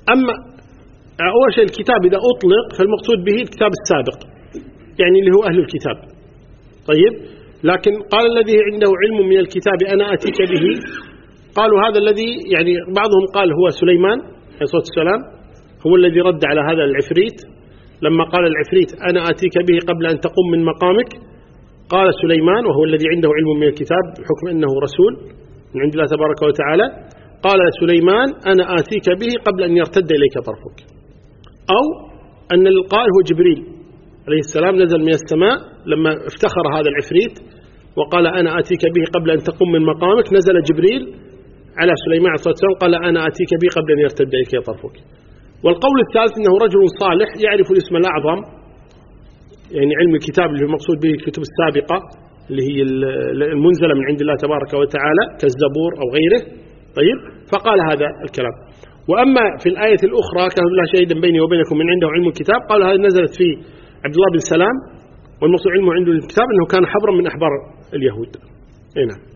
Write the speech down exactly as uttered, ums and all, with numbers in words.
أما أول شيء الكتاب إذا أطلق فالمقصود به الكتاب السابق، يعني اللي هو أهل الكتاب. طيب، لكن قال الذي عنده علم من الكتاب أنا أتيك به، قالوا هذا الذي يعني بعضهم قال هو سليمان عليه الصلاة والسلام، هو الذي رد على هذا العفريت لما قال العفريت أنا أتيك به قبل أن تقوم من مقامك. قال سليمان وهو الذي عنده علم من الكتاب بحكم أنه رسول من عند الله تبارك وتعالى، قال سليمان أنا آتيك به قبل أن يرتد إليك طرفك. أو أن القائل هو جبريل عليه السلام نزل من السماء لما افتخر هذا العفريت وقال أنا آتيك به قبل أن تقوم من مقامك، نزل جبريل على سليمان عليه الصلاة والسلام قال أنا آتيك به قبل أن يرتد إليك طرفك. والقول الثالث أنه رجل صالح يعرف الاسم الأعظم، يعني علم الكتاب اللي هو المقصود به الكتب السابقة اللي هي المنزلة من عند الله تبارك وتعالى كالزبور أو غيره. طيب، فقال هذا الكلام. وأما في الآية الأخرى كان الله شهيدا بيني وبينكم من عنده علم الكتاب، قال هذا نزلت في عبد الله بن سلام، والمقصود علمه عنده الكتاب أنه كان حبرا من أحبار اليهود. هنا